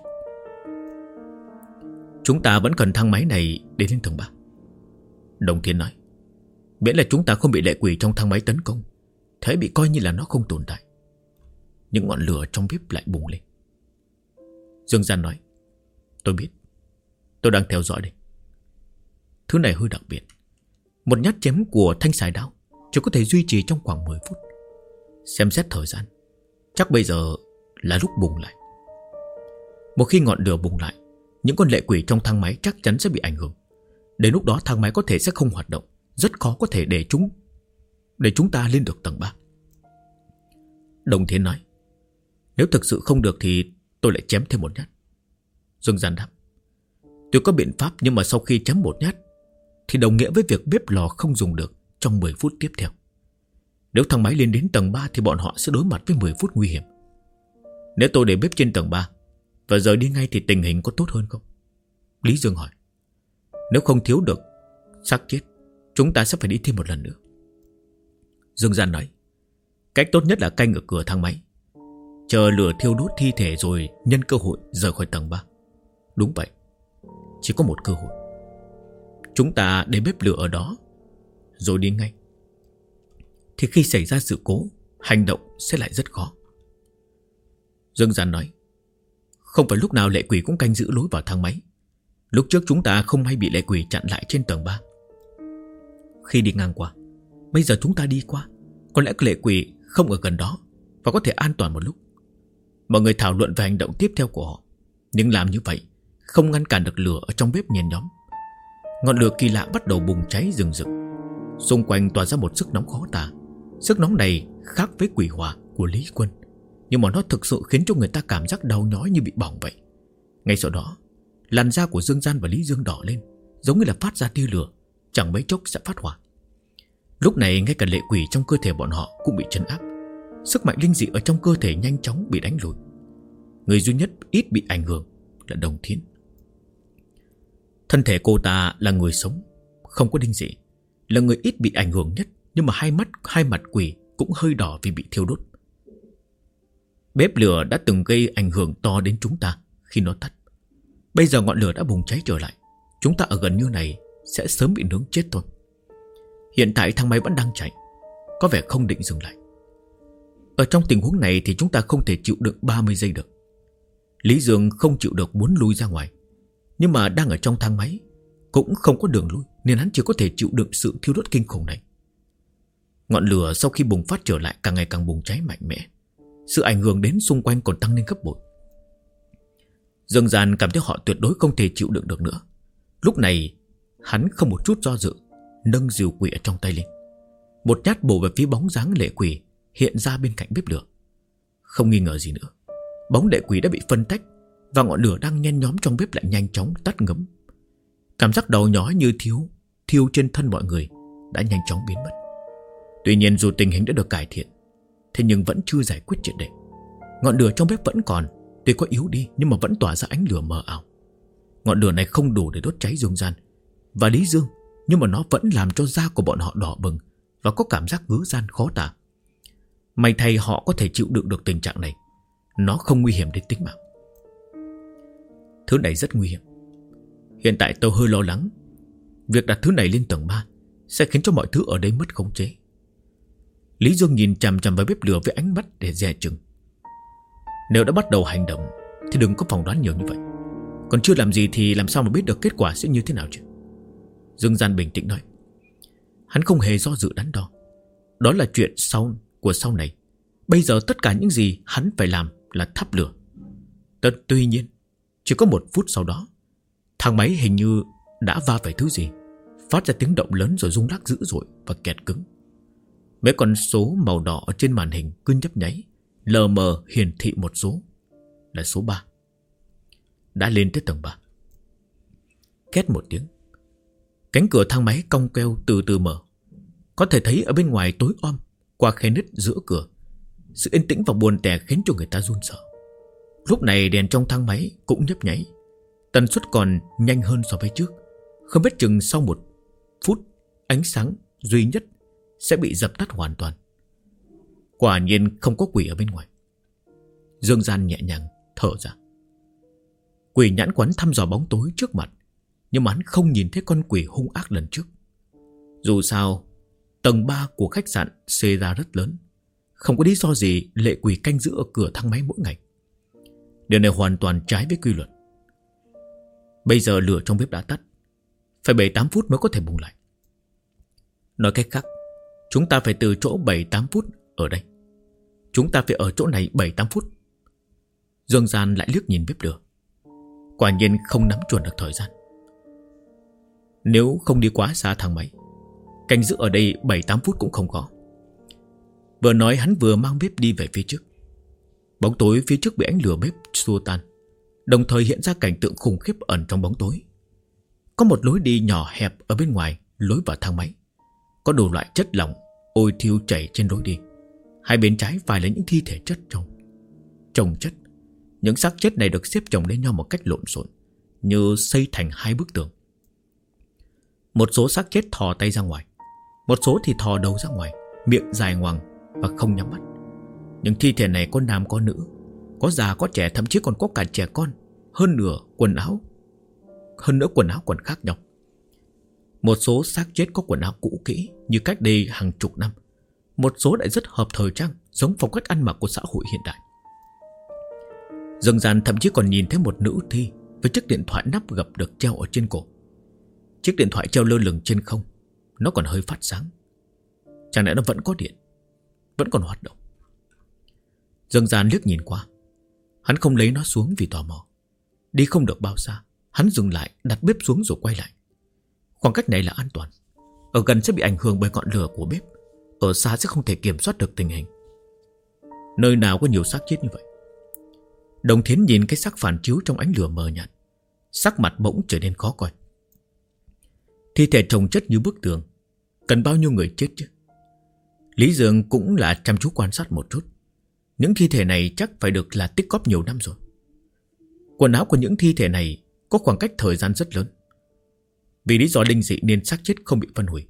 Chúng ta vẫn cần thang máy này để lên tầng 3, Đồng Thiên nói. Miễn là chúng ta không bị lệ quỷ trong thang máy tấn công, thế bị coi như là nó không tồn tại. Những ngọn lửa trong bếp lại bùng lên. Dương Gian nói: Tôi biết, tôi đang theo dõi đây. Thứ này hơi đặc biệt. Một nhát chém của thanh xài đao chỉ có thể duy trì trong khoảng 10 phút. Xem xét thời gian, chắc bây giờ là lúc bùng lại. Một khi ngọn lửa bùng lại, những con lệ quỷ trong thang máy chắc chắn sẽ bị ảnh hưởng. Đến lúc đó thang máy có thể sẽ không hoạt động, rất khó có thể để chúng ta lên được tầng 3. Đồng Thiên nói: Nếu thực sự không được thì tôi lại chém thêm một nhát. Dương Gian đáp: Tôi có biện pháp, nhưng mà sau khi chém một nhát thì đồng nghĩa với việc bếp lò không dùng được trong 10 phút tiếp theo. Nếu thang máy lên đến tầng 3 thì bọn họ sẽ đối mặt với 10 phút nguy hiểm. Nếu tôi để bếp trên tầng 3 và rời đi ngay thì tình hình có tốt hơn không? Lý Dương hỏi. Nếu không thiếu được xác chết, chúng ta sẽ phải đi thêm một lần nữa. Dương Gian nói: Cách tốt nhất là canh ở cửa thang máy, chờ lửa thiêu đốt thi thể rồi nhân cơ hội rời khỏi tầng 3. Đúng vậy, chỉ có một cơ hội. Chúng ta để bếp lửa ở đó rồi đi ngay, thì khi xảy ra sự cố, hành động sẽ lại rất khó. Dương Gian nói: Không phải lúc nào lệ quỷ cũng canh giữ lối vào thang máy. Lúc trước chúng ta không may bị lệ quỷ chặn lại trên tầng 3 khi đi ngang qua. Bây giờ chúng ta đi qua, có lẽ lệ quỷ không ở gần đó và có thể an toàn một lúc. Mọi người thảo luận về hành động tiếp theo của họ, nhưng làm như vậy không ngăn cản được lửa ở trong bếp nhen nhóm. Ngọn lửa kỳ lạ bắt đầu bùng cháy rừng rực, xung quanh tỏa ra một sức nóng khó tả. Sức nóng này khác với quỷ hỏa của Lý Quân, nhưng mà nó thực sự khiến cho người ta cảm giác đau nhói như bị bỏng vậy. Ngay sau đó, làn da của Dương Gian và Lý Dương đỏ lên, giống như là phát ra tia lửa, chẳng mấy chốc sẽ phát hỏa. Lúc này ngay cả lệ quỷ trong cơ thể bọn họ cũng bị trấn áp. Sức mạnh linh dị ở trong cơ thể nhanh chóng bị đánh lùi. Người duy nhất ít bị ảnh hưởng là Đồng Thiên. Thân thể cô ta là người sống, không có linh dị, là người ít bị ảnh hưởng nhất, nhưng mà hai mặt quỷ cũng hơi đỏ vì bị thiêu đốt. Bếp lửa đã từng gây ảnh hưởng to đến chúng ta khi nó tắt. Bây giờ ngọn lửa đã bùng cháy trở lại, chúng ta ở gần như này sẽ sớm bị nướng chết thôi. Hiện tại thang máy vẫn đang chạy, có vẻ không định dừng lại. Ở trong tình huống này thì chúng ta không thể chịu đựng 30 giây được. Lý Dương không chịu được muốn lui ra ngoài, nhưng mà đang ở trong thang máy, cũng không có đường lui, nên hắn chỉ có thể chịu đựng sự thiêu đốt kinh khủng này. Ngọn lửa sau khi bùng phát trở lại càng ngày càng bùng cháy mạnh mẽ. Sự ảnh hưởng đến xung quanh còn tăng lên gấp bội. Dương Gian cảm thấy họ tuyệt đối không thể chịu đựng được nữa. Lúc này hắn không một chút do dự, nâng rìu quỷ ở trong tay lên, một nhát bổ về phía bóng dáng lệ quỷ hiện ra bên cạnh bếp lửa. Không nghi ngờ gì nữa, bóng lệ quỷ đã bị phân tách, và ngọn lửa đang nhen nhóm trong bếp lại nhanh chóng tắt ngấm. Cảm giác đầu nhói như thiêu trên thân mọi người đã nhanh chóng biến mất. Tuy nhiên dù tình hình đã được cải thiện, thế nhưng vẫn chưa giải quyết triệt để. Ngọn lửa trong bếp vẫn còn, tuy có yếu đi nhưng mà vẫn tỏa ra ánh lửa mờ ảo. Ngọn lửa này không đủ để đốt cháy Dương Gian và Lý Dương, nhưng mà nó vẫn làm cho da của bọn họ đỏ bừng và có cảm giác ngứa ran khó tả. May thay họ có thể chịu đựng được tình trạng này, nó không nguy hiểm đến tính mạng. Thứ này rất nguy hiểm. Hiện tại tôi hơi lo lắng việc đặt thứ này lên tầng 3 sẽ khiến cho mọi thứ ở đây mất khống chế. Lý Dương nhìn chằm chằm vào bếp lửa với ánh mắt để dè chừng. Nếu đã bắt đầu hành động thì đừng có phỏng đoán nhiều như vậy. Còn chưa làm gì thì làm sao mà biết được kết quả sẽ như thế nào chứ? Dương Gian bình tĩnh nói. Hắn không hề do dự đắn đo. Đó là chuyện sau này. Bây giờ tất cả những gì hắn phải làm là thắp lửa. Tuy nhiên, chỉ có 1 phút sau đó, thang máy hình như đã va phải thứ gì, phát ra tiếng động lớn rồi rung lắc dữ dội và kẹt cứng. Mấy con số màu đỏ ở trên màn hình cứ nhấp nháy, lờ mờ hiển thị một số là số 3. Đã lên tới tầng 3. Két một tiếng, cánh cửa thang máy cong keo từ từ mở. Có thể thấy ở bên ngoài tối om, qua khe nứt giữa cửa, sự yên tĩnh và buồn tẻ khiến cho người ta run sợ. Lúc này đèn trong thang máy cũng nhấp nháy, tần suất còn nhanh hơn so với trước. Không biết chừng sau 1 phút, ánh sáng duy nhất sẽ bị dập tắt hoàn toàn. Quả nhiên không có quỷ ở bên ngoài. Dương Gian nhẹ nhàng thở ra. Quỷ nhãn quán thăm dò bóng tối trước mặt, nhưng mà hắn không nhìn thấy con quỷ hung ác lần trước. Dù sao Tầng 3 của khách sạn xê ra rất lớn. Không có lý do gì Lệ Quỷ canh giữ ở cửa thang máy mỗi ngày. Điều này hoàn toàn trái với quy luật. Bây giờ lửa trong bếp đã tắt, phải 7-8 phút mới có thể bùng lại. Nói cách khác, chúng ta phải từ chỗ 7-8 phút ở đây. Chúng ta phải ở chỗ này 7-8 phút. Dương Gian lại liếc nhìn bếp lửa. Quả nhiên không nắm chuẩn được thời gian. Nếu không đi quá xa thang máy, canh giữ ở đây 7-8 phút cũng không có. Vừa nói hắn vừa mang bếp đi về phía trước. Bóng tối phía trước bị ánh lửa bếp xua tan, đồng thời hiện ra cảnh tượng khủng khiếp ẩn trong bóng tối. Có một lối đi nhỏ hẹp ở bên ngoài lối vào thang máy. Có đủ loại chất lỏng ôi thiêu chảy trên lối đi. Hai bên trái phải là những thi thể chất chồng chất. Những xác chết này được xếp chồng lên nhau một cách lộn xộn, như xây thành hai bức tường. Một số xác chết thò tay ra ngoài, một số thì thò đầu ra ngoài, miệng dài ngoằng và không nhắm mắt. Những thi thể này có nam có nữ, có già có trẻ, thậm chí còn có cả trẻ con. Hơn nữa quần áo còn khác nhau. Một số xác chết có quần áo cũ kỹ như cách đây hàng chục năm. Một số lại rất hợp thời trang, giống phong cách ăn mặc của xã hội hiện đại. Dương Gian thậm chí còn nhìn thấy một nữ thi với chiếc điện thoại nắp gập được treo ở trên cổ. Chiếc điện thoại treo lơ lửng trên không, nó còn hơi phát sáng. Chẳng lẽ nó vẫn có điện, vẫn còn hoạt động? Dương Gian liếc nhìn qua. Hắn không lấy nó xuống vì tò mò. Đi không được bao xa, hắn dừng lại, đặt bếp xuống rồi quay lại. Khoảng cách này là an toàn. Ở gần sẽ bị ảnh hưởng bởi ngọn lửa của bếp, ở xa sẽ không thể kiểm soát được tình hình. Nơi nào có nhiều xác chết như vậy? Đồng Thiến nhìn cái xác phản chiếu trong ánh lửa mờ nhạt, sắc mặt bỗng trở nên khó coi. Thi thể chồng chất như bức tường, cần bao nhiêu người chết chứ? Lý Dương cũng là chăm chú quan sát một chút. Những thi thể này chắc phải được là tích góp nhiều năm rồi. Quần áo của những thi thể này có khoảng cách thời gian rất lớn. Vì lý do linh dị nên xác chết không bị phân hủy.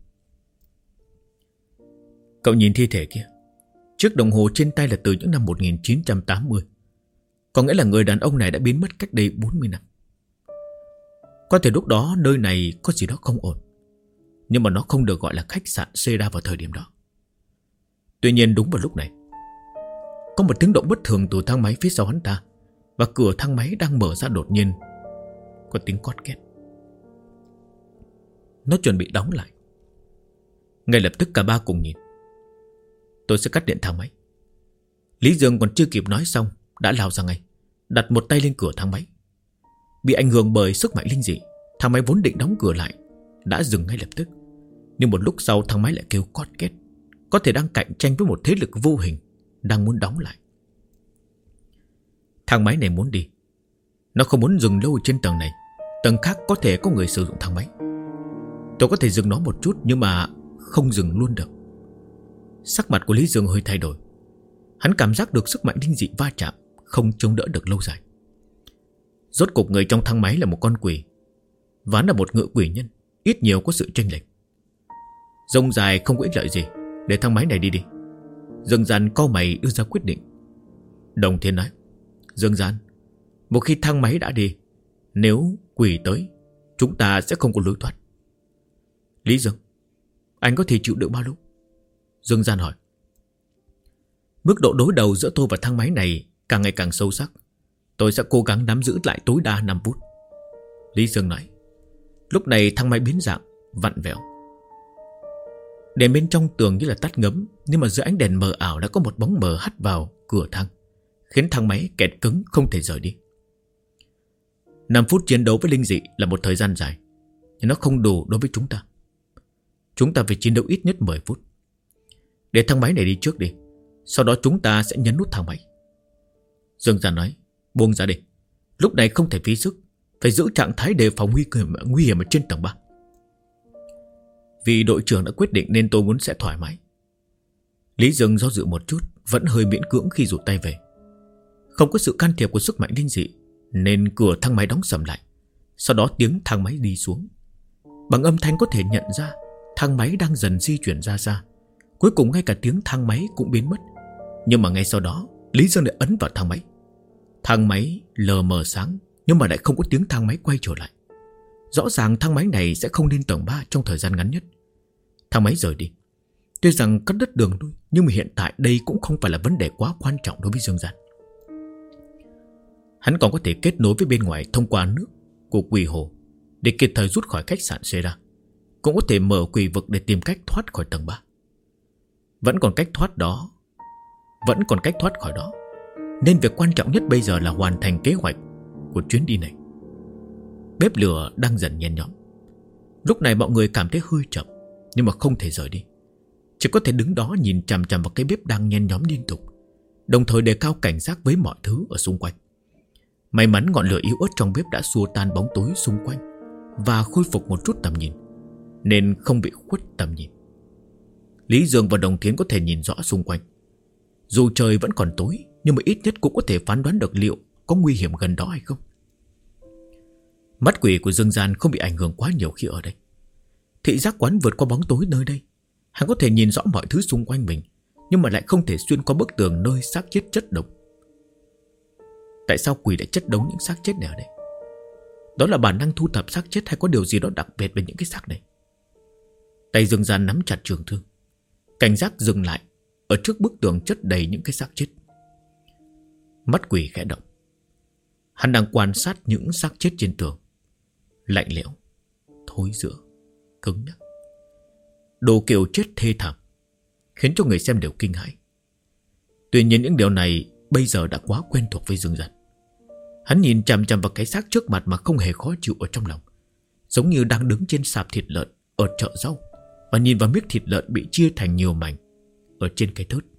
Cậu nhìn thi thể kia, chiếc đồng hồ trên tay là từ những năm 1980. Có nghĩa là người đàn ông này đã biến mất cách đây 40 năm. Có thể lúc đó nơi này có gì đó không ổn, nhưng mà nó không được gọi là khách sạn Seda vào thời điểm đó. Tuy nhiên đúng vào lúc này, có một tiếng động bất thường từ thang máy phía sau hắn ta, và cửa thang máy đang mở ra đột nhiên có tiếng cót két. Nó chuẩn bị đóng lại. Ngay lập tức cả ba cùng nhìn. Tôi sẽ cắt điện thang máy. Lý Dương còn chưa kịp nói xong đã lao ra ngay, đặt một tay lên cửa thang máy. Bị ảnh hưởng bởi sức mạnh linh dị, thang máy vốn định đóng cửa lại đã dừng ngay lập tức. Nhưng một lúc sau thang máy lại kêu cót két, có thể đang cạnh tranh với một thế lực vô hình đang muốn đóng lại. Thang máy này muốn đi, nó không muốn dừng lâu trên tầng này. Tầng khác có thể có người sử dụng thang máy. Tôi có thể dừng nó một chút, nhưng mà không dừng luôn được. Sắc mặt của Lý Dương hơi thay đổi. Hắn cảm giác được sức mạnh linh dị va chạm, không chống đỡ được lâu dài. Rốt cục người trong thang máy là một con quỷ, ván là một ngựa quỷ nhân, ít nhiều có sự chênh lệch. Rông dài không có ích lợi gì, để thang máy này đi đi. Dương Gian cau mày đưa ra quyết định. Đồng Thiên nói: Dương Gian, một khi thang máy đã đi, nếu quỷ tới, chúng ta sẽ không có lối thoát. Lý Dương, anh có thể chịu đựng bao lâu? Dương Gian hỏi. Mức độ đối đầu giữa tôi và thang máy này càng ngày càng sâu sắc. Tôi sẽ cố gắng nắm giữ lại tối đa 5 phút. Lý Dương nói. Lúc này thang máy biến dạng, vặn vẹo. Đèn bên trong tường như là tắt ngấm, nhưng mà giữa ánh đèn mờ ảo đã có một bóng mờ hắt vào cửa thang, khiến thang máy kẹt cứng không thể rời đi. 5 phút chiến đấu với linh dị là một thời gian dài, nhưng nó không đủ đối với chúng ta. Chúng ta phải chiến đấu ít nhất 10 phút. Để thang máy này đi trước đi, sau đó chúng ta sẽ nhấn nút thang máy. Dương Gian nói. Buông ra đi, lúc này không thể phí sức, phải giữ trạng thái đề phòng nguy hiểm ở trên tầng 3. Vì đội trưởng đã quyết định nên tôi muốn sẽ thoải mái. Lý Dương do dự một chút, vẫn hơi miễn cưỡng khi rụt tay về. Không có sự can thiệp của sức mạnh linh dị nên cửa thang máy đóng sầm lại. Sau đó tiếng thang máy đi xuống. Bằng âm thanh có thể nhận ra thang máy đang dần di chuyển ra xa. Cuối cùng ngay cả tiếng thang máy cũng biến mất. Nhưng mà ngay sau đó Lý Dương lại ấn vào thang máy. Thang máy lờ mờ sáng, nhưng mà lại không có tiếng thang máy quay trở lại. Rõ ràng thang máy này sẽ không lên tầng 3 trong thời gian ngắn nhất. Thang máy rời đi. Tuy rằng cắt đứt đường thôi, nhưng mà hiện tại đây cũng không phải là vấn đề quá quan trọng đối với Dương Gian. Hắn còn có thể kết nối với bên ngoài thông qua nước của quỷ hồ để kịp thời rút khỏi khách sạn Sera. Cũng có thể mở quỷ vực để tìm cách thoát khỏi tầng 3. Vẫn còn cách thoát khỏi đó. Nên việc quan trọng nhất bây giờ là hoàn thành kế hoạch của chuyến đi này. Bếp lửa đang dần nhen nhóm. Lúc này mọi người cảm thấy hơi chậm, nhưng mà không thể rời đi. Chỉ có thể đứng đó nhìn chằm chằm vào cái bếp đang nhen nhóm liên tục, đồng thời đề cao cảnh giác với mọi thứ ở xung quanh. May mắn ngọn lửa yếu ớt trong bếp đã xua tan bóng tối xung quanh và khôi phục một chút tầm nhìn, nên không bị khuất tầm nhìn. Lý Dương và Đồng Thiến có thể nhìn rõ xung quanh. Dù trời vẫn còn tối, nhưng mà ít nhất cũng có thể phán đoán được liệu có nguy hiểm gần đó hay không. Mắt quỷ của Dương Gian không bị ảnh hưởng quá nhiều khi ở đây. Thị giác quán vượt qua bóng tối nơi đây. Hắn có thể nhìn rõ mọi thứ xung quanh mình, nhưng mà lại không thể xuyên qua bức tường nơi xác chết chất đống. Tại sao quỷ lại chất đống những xác chết này ở đây? Đó là bản năng thu thập xác chết hay có điều gì đó đặc biệt về những cái xác này? Tay Dương Gian nắm chặt trường thương, cảnh giác dừng lại ở trước bức tường chất đầy những cái xác chết. Mắt quỷ khẽ động. Hắn đang quan sát những xác chết trên tường. Lạnh lẽo, thối rữa, cứng nhắc. Đồ kiểu chết thê thảm, khiến cho người xem đều kinh hãi. Tuy nhiên những điều này bây giờ đã quá quen thuộc với Dương Gian. Hắn nhìn chằm chằm vào cái xác trước mặt mà không hề khó chịu ở trong lòng, giống như đang đứng trên sạp thịt lợn ở chợ rau và nhìn vào miếng thịt lợn bị chia thành nhiều mảnh ở trên cái thớt.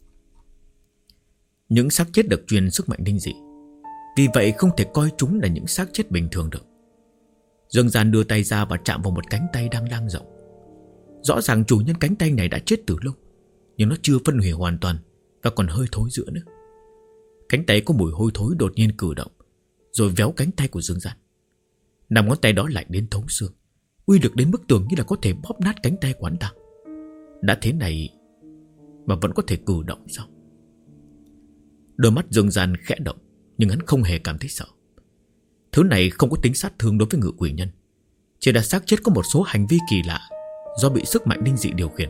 Những xác chết được truyền sức mạnh linh dị, vì vậy không thể coi chúng là những xác chết bình thường được. Dương Gian đưa tay ra và chạm vào một cánh tay đang dang rộng. Rõ ràng chủ nhân cánh tay này đã chết từ lâu, nhưng nó chưa phân hủy hoàn toàn và còn hơi thối rữa nữa. Cánh tay có mùi hôi thối đột nhiên cử động, rồi véo cánh tay của Dương Gian. Nằm ngón tay đó lạnh đến thấu xương, uy lực đến mức tưởng như là có thể bóp nát cánh tay của hắn ta. Đã thế này mà vẫn có thể cử động sao? Đôi mắt Dương Gian khẽ động, nhưng hắn không hề cảm thấy sợ. Thứ này không có tính sát thương đối với ngự quỷ nhân, chỉ là xác chết có một số hành vi kỳ lạ do bị sức mạnh linh dị điều khiển.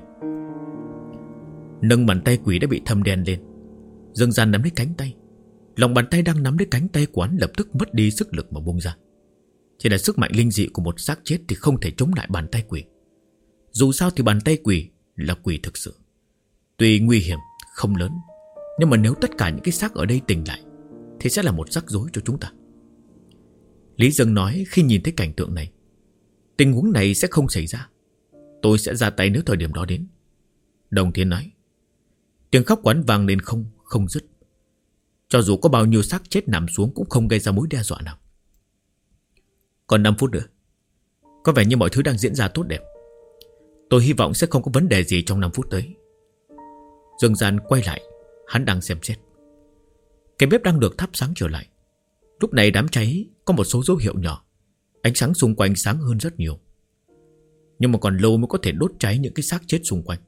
Nâng bàn tay quỷ đã bị thâm đen lên, Dương Gian nắm lấy cánh tay. Lòng bàn tay đang nắm lấy cánh tay của hắn lập tức mất đi sức lực mà buông ra. Chỉ là sức mạnh linh dị của một xác chết thì không thể chống lại bàn tay quỷ. Dù sao thì bàn tay quỷ là quỷ thực sự. Tuy nguy hiểm không lớn, nhưng mà nếu tất cả những cái xác ở đây tỉnh lại thì sẽ là một rắc rối cho chúng ta. Lý Dương nói khi nhìn thấy cảnh tượng này, tình huống này sẽ không xảy ra. Tôi sẽ ra tay nếu thời điểm đó đến. Đồng Thiên nói. Tiếng khóc quán vang lên không dứt. Cho dù có bao nhiêu xác chết nằm xuống cũng không gây ra mối đe dọa nào. Còn 5 phút nữa. Có vẻ như mọi thứ đang diễn ra tốt đẹp. Tôi hy vọng sẽ không có vấn đề gì trong 5 phút tới. Dương Gian quay lại. Hắn đang xem xét. Cái bếp đang được thắp sáng trở lại. Lúc này đám cháy có một số dấu hiệu nhỏ. Ánh sáng xung quanh sáng hơn rất nhiều. Nhưng mà còn lâu mới có thể đốt cháy những cái xác chết xung quanh.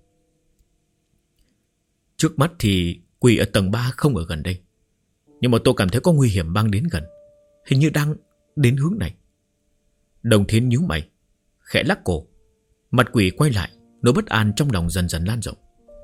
Trước mắt thì quỷ ở tầng 3 không ở gần đây, nhưng mà tôi cảm thấy có nguy hiểm đang đến gần. Hình như đang đến hướng này. Đồng Thiên nhíu mày, khẽ lắc cổ. Mặt quỷ quay lại, nỗi bất an trong lòng dần dần lan rộng.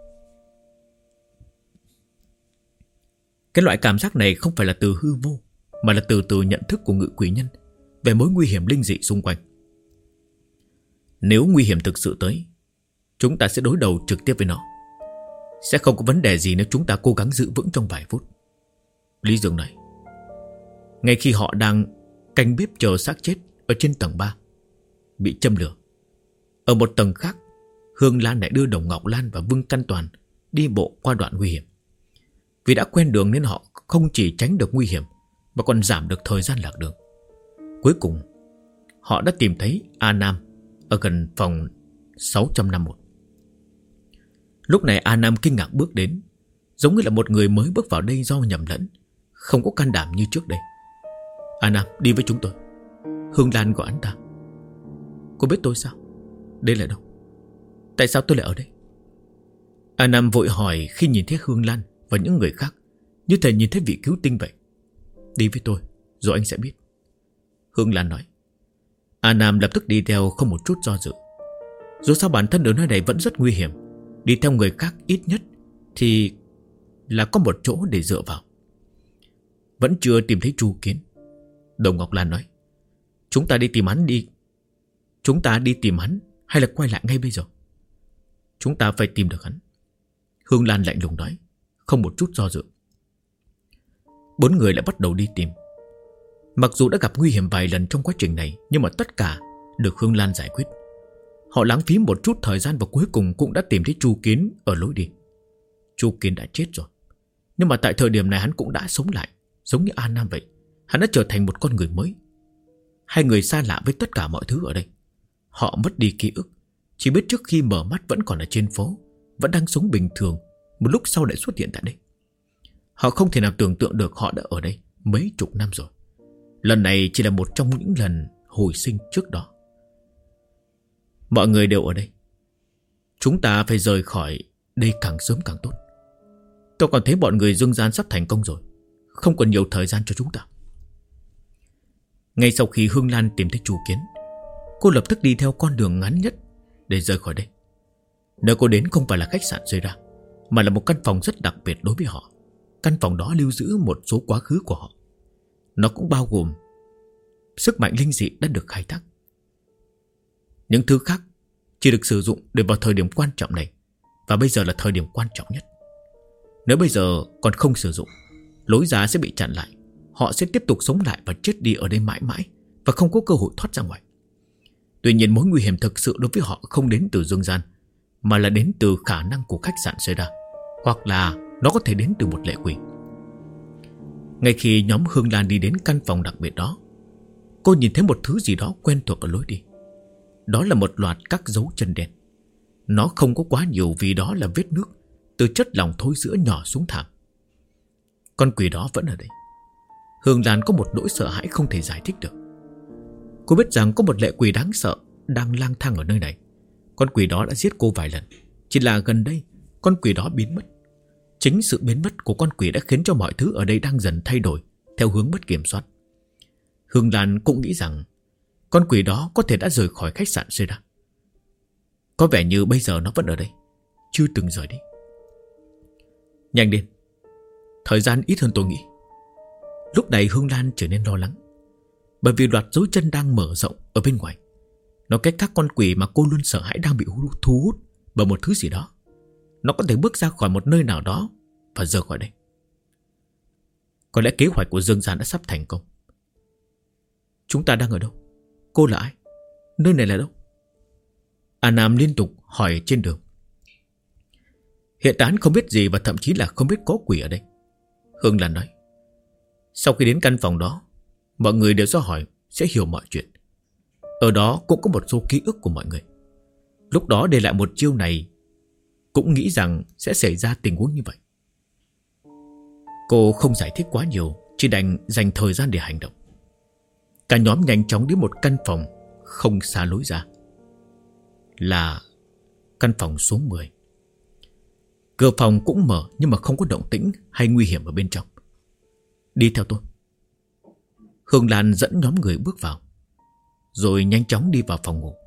Cái loại cảm giác này không phải là từ hư vô, mà là từ nhận thức của ngự quỷ nhân về mối nguy hiểm linh dị xung quanh. Nếu nguy hiểm thực sự tới, chúng ta sẽ đối đầu trực tiếp với nó. Sẽ không có vấn đề gì nếu chúng ta cố gắng giữ vững trong vài phút. Lý Dương nói. Ngay khi họ đang canh bếp chờ xác chết ở trên tầng 3 bị châm lửa, ở một tầng khác, Hương Lan lại đưa Đồng Ngọc Lan và Vương Căn Toàn đi bộ qua đoạn nguy hiểm. Vì đã quen đường nên họ không chỉ tránh được nguy hiểm mà còn giảm được thời gian lạc đường. Cuối cùng họ đã tìm thấy A Nam ở gần phòng 651. Lúc này A Nam kinh ngạc bước đến, giống như là một người mới bước vào đây do nhầm lẫn, không có can đảm như trước đây. A Nam, đi với chúng tôi. Hương Lan gọi anh ta. Cô biết tôi sao? Đây là đâu? Tại sao tôi lại ở đây? A Nam vội hỏi khi nhìn thấy Hương Lan và những người khác, như thể nhìn thấy vị cứu tinh vậy. Đi với tôi, rồi anh sẽ biết. Hương Lan nói. A Nam lập tức đi theo không một chút do dự. Dù sao bản thân ở nơi này vẫn rất nguy hiểm, Đi theo người khác ít nhất thì là có một chỗ để dựa vào. Vẫn chưa tìm thấy Chu Kiến. Đồng Ngọc Lan nói: Chúng ta đi tìm hắn đi. Chúng ta đi tìm hắn hay là quay lại ngay bây giờ? Chúng ta phải tìm được hắn. Hương Lan lạnh lùng nói, không một chút do dự. 4 người lại bắt đầu đi tìm. Mặc dù đã gặp nguy hiểm vài lần trong quá trình này, nhưng mà tất cả được Hương Lan giải quyết. Họ lãng phí một chút thời gian và cuối cùng cũng đã tìm thấy Chu Kiến ở lối đi. Chu Kiến đã chết rồi, nhưng mà tại thời điểm này hắn cũng đã sống lại, giống như An Nam vậy. Hắn đã trở thành một con người mới. Hai người xa lạ với tất cả mọi thứ ở đây. Họ mất đi ký ức, chỉ biết trước khi mở mắt vẫn còn ở trên phố, vẫn đang sống bình thường, một lúc sau lại xuất hiện tại đây. Họ không thể nào tưởng tượng được họ đã ở đây mấy chục năm rồi. Lần này chỉ là một trong những lần hồi sinh trước đó. Mọi người đều ở đây. Chúng ta phải rời khỏi đây càng sớm càng tốt. Tôi còn thấy bọn người Dương Gian sắp thành công rồi, không còn nhiều thời gian cho chúng ta. Ngay sau khi Hương Lan tìm thấy Chu Kiến, cô lập tức đi theo con đường ngắn nhất để rời khỏi đây. Nơi cô đến không phải là khách sạn Zera, mà là một căn phòng rất đặc biệt đối với họ. Căn phòng đó lưu giữ một số quá khứ của họ. Nó cũng bao gồm sức mạnh linh dị đã được khai thác. Những thứ khác chỉ được sử dụng để vào thời điểm quan trọng này, và bây giờ là thời điểm quan trọng nhất. Nếu bây giờ còn không sử dụng, lối ra sẽ bị chặn lại. Họ sẽ tiếp tục sống lại và chết đi ở đây mãi mãi, và không có cơ hội thoát ra ngoài. Tuy nhiên mối nguy hiểm thực sự đối với họ không đến từ Dương Gian, mà là đến từ khả năng của khách sạn Zera, hoặc là nó có thể đến từ một lệ quỷ. Ngay khi nhóm Hương Lan đi đến căn phòng đặc biệt đó, cô nhìn thấy một thứ gì đó quen thuộc ở lối đi. Đó là một loạt các dấu chân đen. Nó không có quá nhiều vì đó là vết nước từ chất lỏng thối rữa nhỏ xuống thảm. Con quỷ đó vẫn ở đây. Hương Lan có một nỗi sợ hãi không thể giải thích được. Cô biết rằng có một lệ quỷ đáng sợ đang lang thang ở nơi này. Con quỷ đó đã giết cô vài lần, chỉ là gần đây con quỷ đó biến mất. Chính sự biến mất của con quỷ đã khiến cho mọi thứ ở đây đang dần thay đổi theo hướng mất kiểm soát. Hương Lan cũng nghĩ rằng con quỷ đó có thể đã rời khỏi khách sạn Zera. Có vẻ như bây giờ nó vẫn ở đây, chưa từng rời đi. Nhanh lên, thời gian ít hơn tôi nghĩ. Lúc này Hương Lan trở nên lo lắng, bởi vì loạt dấu chân đang mở rộng ở bên ngoài. Nó cách các con quỷ mà cô luôn sợ hãi đang bị thu hút bởi một thứ gì đó. Nó có thể bước ra khỏi một nơi nào đó và rời khỏi đây. Có lẽ kế hoạch của Dương Gian đã sắp thành công. Chúng ta đang ở đâu? Cô là ai? Nơi này là đâu? A Nam liên tục hỏi trên đường. Hiện tại hắn không biết gì, và thậm chí là không biết có quỷ ở đây. Hương Lan nói. Sau khi đến căn phòng đó, mọi người đều do hỏi sẽ hiểu mọi chuyện. Ở đó cũng có một số ký ức của mọi người. Lúc đó để lại một chiêu này, cũng nghĩ rằng sẽ xảy ra tình huống như vậy. Cô không giải thích quá nhiều, chỉ đành dành thời gian để hành động. Cả nhóm nhanh chóng đến một căn phòng không xa lối ra, là căn phòng số 10. Cửa phòng cũng mở, nhưng mà không có động tĩnh hay nguy hiểm ở bên trong. Đi theo tôi. Hương Lan dẫn nhóm người bước vào, rồi nhanh chóng đi vào phòng ngủ.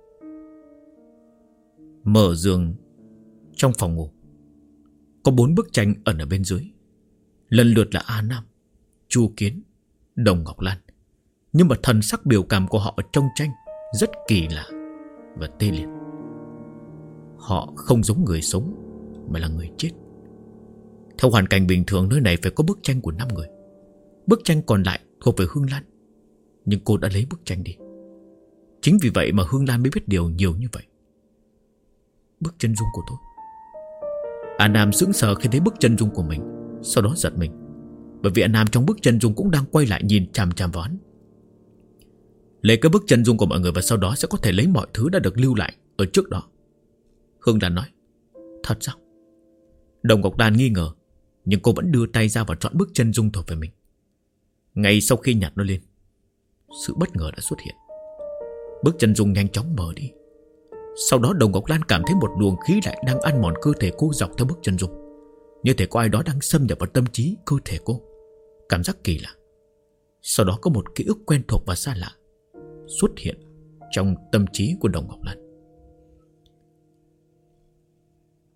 Mở giường. Trong phòng ngủ có 4 bức tranh ẩn ở bên dưới, lần lượt là A Nam, Chu Kiến, Đồng Ngọc Lan. Nhưng mà thần sắc biểu cảm của họ ở trong tranh rất kỳ lạ và tê liệt. Họ không giống người sống, mà là người chết. Theo hoàn cảnh bình thường, nơi này phải có bức tranh của 5 người. Bức tranh còn lại thuộc về Hương Lan, nhưng cô đã lấy bức tranh đi. Chính vì vậy mà Hương Lan mới biết điều nhiều như vậy. Bức chân dung của tôi. A Nam sững sờ khi thấy bức chân dung của mình, sau đó giật mình, bởi vì A Nam trong bức chân dung cũng đang quay lại nhìn chằm chằm vào hắn. Lấy cái bức chân dung của mọi người, và sau đó sẽ có thể lấy mọi thứ đã được lưu lại ở trước đó. Hương Lan nói. Thật sao? Đồng Ngọc Lan nghi ngờ, nhưng cô vẫn đưa tay ra và chọn bức chân dung thuộc về mình. Ngay sau khi nhặt nó lên, sự bất ngờ đã xuất hiện. Bức chân dung nhanh chóng mở đi. Sau đó Đồng Ngọc Lan cảm thấy một luồng khí lại đang ăn mòn cơ thể cô dọc theo bức chân dung, như thể có ai đó đang xâm nhập vào tâm trí cơ thể cô. Cảm giác kỳ lạ. Sau đó có một ký ức quen thuộc và xa lạ xuất hiện trong tâm trí của Đồng Ngọc Lan.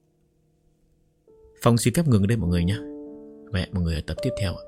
Phong xin phép ngừng ở đây mọi người nhé. Và hẹn mọi người ở tập tiếp theo ạ.